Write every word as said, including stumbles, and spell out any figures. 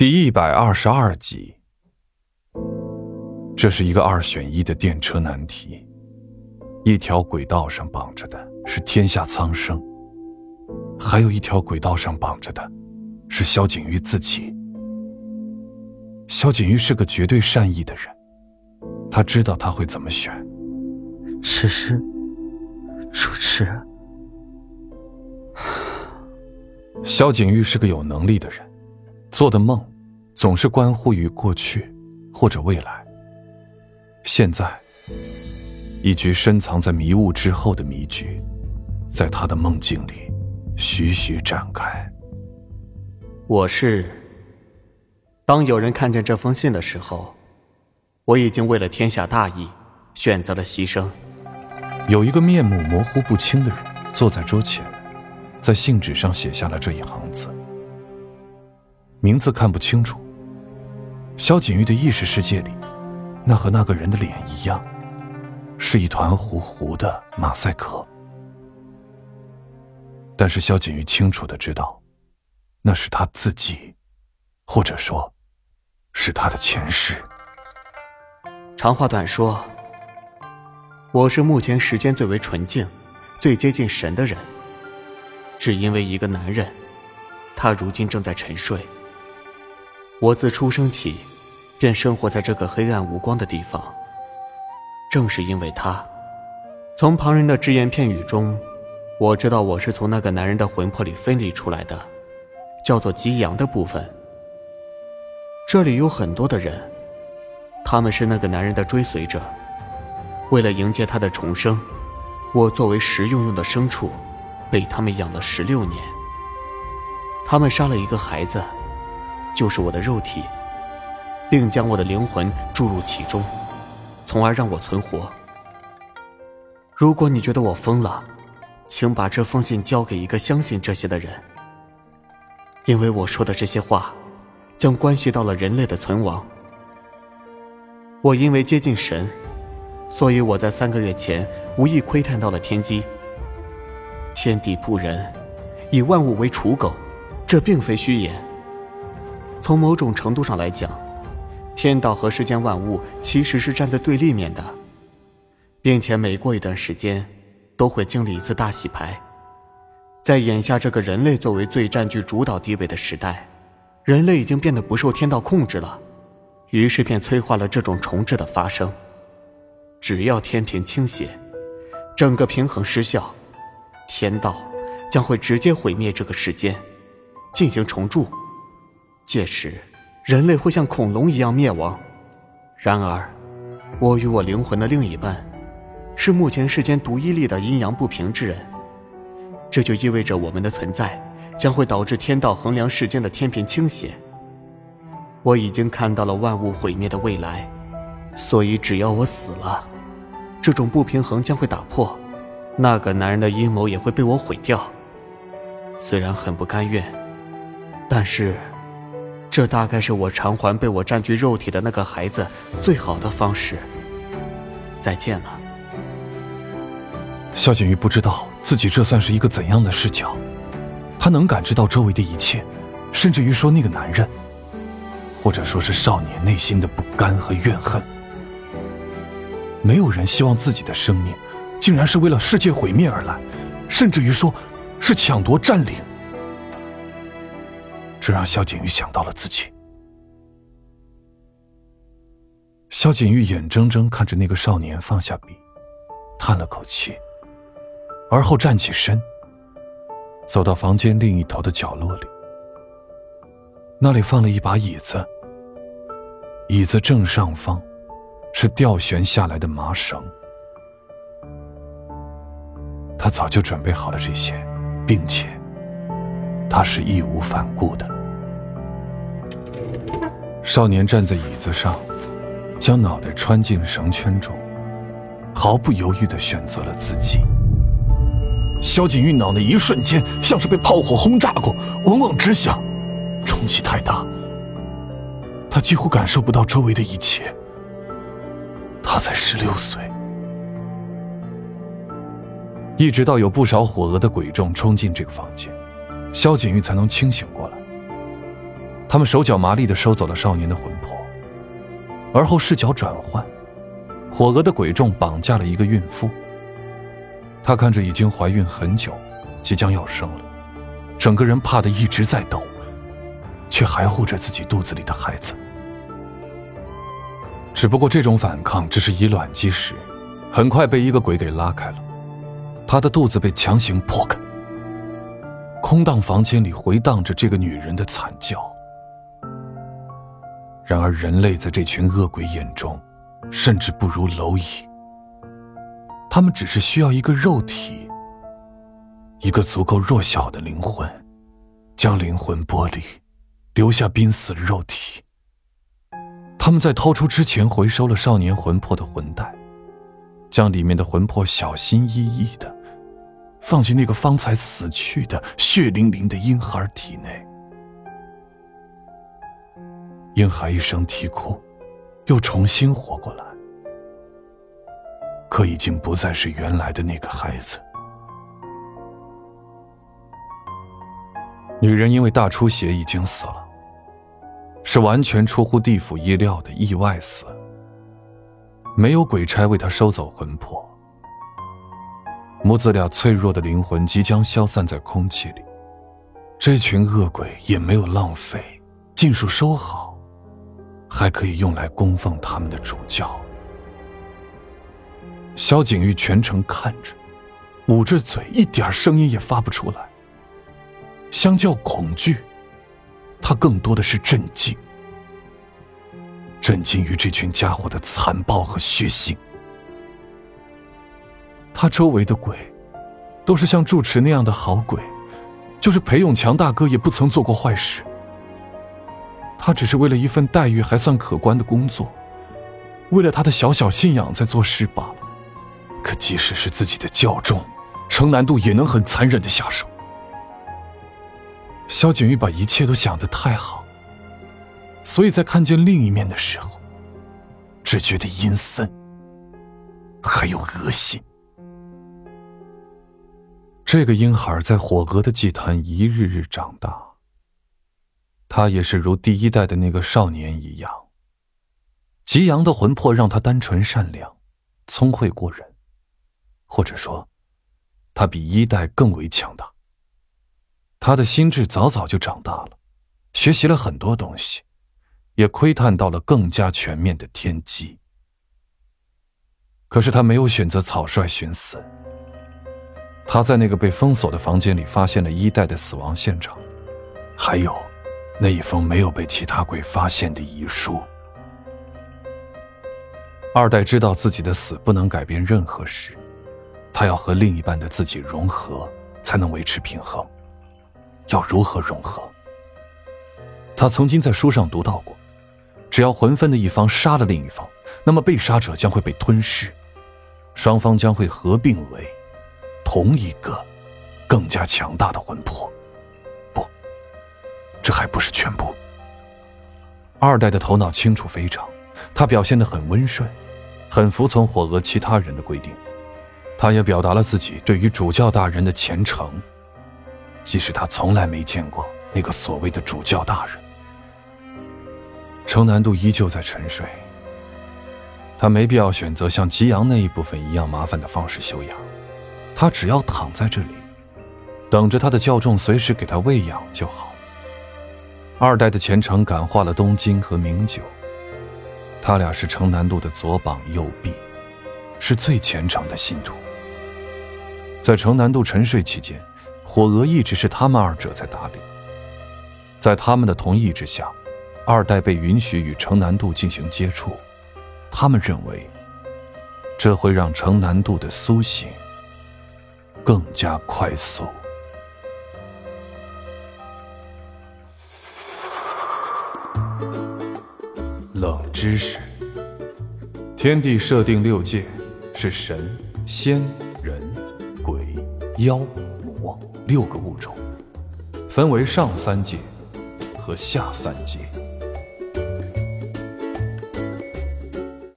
第一百二十二集。这是一个二选一的电车难题，一条轨道上绑着的是天下苍生，还有一条轨道上绑着的是萧景玉自己。萧景玉是个绝对善意的人，他知道他会怎么选。 只是主持人， 萧景玉是个有能力的人，做的梦总是关乎于过去或者未来。现在一局深藏在迷雾之后的迷局在他的梦境里徐徐展开。 我是当有人看见这封信的时候，我已经为了天下大义选择了牺牲。 有一个面目模糊不清的人坐在桌前，在信纸上写下了这一行字，名字看不清楚。萧景玉的意识世界里，那和那个人的脸一样，是一团糊糊的马赛克。但是萧景玉清楚地知道，那是他自己，或者说是他的前世。 长话短说，我是目前时间最为纯净最接近神的人，只因为一个男人，他如今正在沉睡。我自出生起便生活在这个黑暗无光的地方，正是因为他，从旁人的只言片语中，我知道我是从那个男人的魂魄里分离出来的，叫做激阳的部分。这里有很多的人，他们是那个男人的追随者，为了迎接他的重生，我作为食用用的牲畜被他们养了十六年。他们杀了一个孩子，就是我的肉体，并将我的灵魂注入其中，从而让我存活。如果你觉得我疯了，请把这封信交给一个相信这些的人，因为我说的这些话将关系到了人类的存亡。我因为接近神，所以我在三个月前无意窥探到了天机。天地不仁，以万物为刍狗，这并非虚言。从某种程度上来讲，天道和世间万物其实是站在对立面的，并且每过一段时间都会经历一次大洗牌。在眼下这个人类作为最占据主导地位的时代，人类已经变得不受天道控制了，于是便催化了这种重置的发生。只要天平倾斜，整个平衡失效，天道将会直接毁灭这个世间，进行重铸。届时人类会像恐龙一样灭亡。然而我与我灵魂的另一半是目前世间独一例的阴阳不平之人，这就意味着我们的存在将会导致天道衡量世间的天平倾斜。我已经看到了万物毁灭的未来，所以只要我死了，这种不平衡将会打破，那个男人的阴谋也会被我毁掉。虽然很不甘愿，但是这大概是我偿还被我占据肉体的那个孩子最好的方式。再见了。 萧景玉不知道自己这算是一个怎样的视角，他能感知到周围的一切，甚至于说那个男人，或者说是少年内心的不甘和怨恨。没有人希望自己的生命竟然是为了世界毁灭而来，甚至于说是抢夺占领。这让萧景玉想到了自己。萧景玉眼睁睁看着那个少年放下笔，叹了口气，而后站起身，走到房间另一头的角落里。那里放了一把椅子，椅子正上方是吊悬下来的麻绳。他早就准备好了这些，并且他是义无反顾的。少年站在椅子上，将脑袋穿进绳圈中，毫不犹豫地选择了自己。萧景玉脑内一瞬间像是被炮火轰炸过，嗡嗡直响，冲击太大，他几乎感受不到周围的一切。他才十六岁。一直到有不少火鹅的鬼众冲进这个房间，萧景玉才能清醒过来。 他们手脚麻利地收走了少年的魂魄，而后视角转换，火鹅的鬼众绑架了一个孕妇。她看着已经怀孕很久，即将要生了，整个人怕得一直在抖，却还护着自己肚子里的孩子。只不过这种反抗只是以卵击石，很快被一个鬼给拉开了，她的肚子被强行破开。空荡房间里回荡着这个女人的惨叫。然而人类在这群恶鬼眼中甚至不如蝼蚁，他们只是需要一个肉体，一个足够弱小的灵魂，将灵魂剥离，留下濒死的肉体。他们在掏出之前回收了少年魂魄的魂袋，将里面的魂魄小心翼翼地放进那个方才死去的血淋淋的婴孩体内。婴孩一声啼哭，又重新活过来，可已经不再是原来的那个孩子。女人因为大出血已经死了，是完全出乎地府意料的意外死，没有鬼差为她收走魂魄。母子俩脆弱的灵魂即将消散在空气里，这群恶鬼也没有浪费，尽数收好，还可以用来供奉他们的主教。萧景玉全程看着，捂着嘴，一点声音也发不出来。相较恐惧，他更多的是震惊，震惊于这群家伙的残暴和血腥。他周围的鬼都是像住持那样的好鬼，就是裴永强大哥也不曾做过坏事。他只是为了一份待遇还算可观的工作，为了他的小小信仰在做事罢了。可即使是自己的教众，程南渡也能很残忍的下手。萧景玉把一切都想得太好，所以在看见另一面的时候，只觉得阴森，还有恶心。这个婴孩在火鹅的祭坛一日日长大，他也是如第一代的那个少年一样，吉阳的魂魄让他单纯善良，聪慧过人，或者说他比一代更为强大。他的心智早早就长大了，学习了很多东西，也窥探到了更加全面的天机。可是他没有选择草率寻死，他在那个被封锁的房间里发现了一代的死亡现场，还有那一封没有被其他鬼发现的遗书。二代知道自己的死不能改变任何事，他要和另一半的自己融合，才能维持平衡。要如何融合？他曾经在书上读到过，只要魂分的一方杀了另一方，那么被杀者将会被吞噬，双方将会合并为同一个更加强大的魂魄。不，这还不是全部。二代的头脑清楚非常，他表现得很温顺，很服从火鹅其他人的规定。他也表达了自己对于主教大人的虔诚，即使他从来没见过那个所谓的主教大人。程南渡依旧在沉睡，他没必要选择像吉阳那一部分一样麻烦的方式休养，他只要躺在这里，等着他的教众随时给他喂养就好。二代的虔诚感化了东京和明九，他俩是程南渡的左膀右臂，是最虔诚的信徒。在程南渡沉睡期间，火鹅一直是他们二者在打理。在他们的同意之下，二代被允许与程南渡进行接触，他们认为这会让程南渡的苏醒更加快速。冷知识：天地设定六界，是神、仙、人、鬼、妖、魔六个物种，分为上三界和下三界。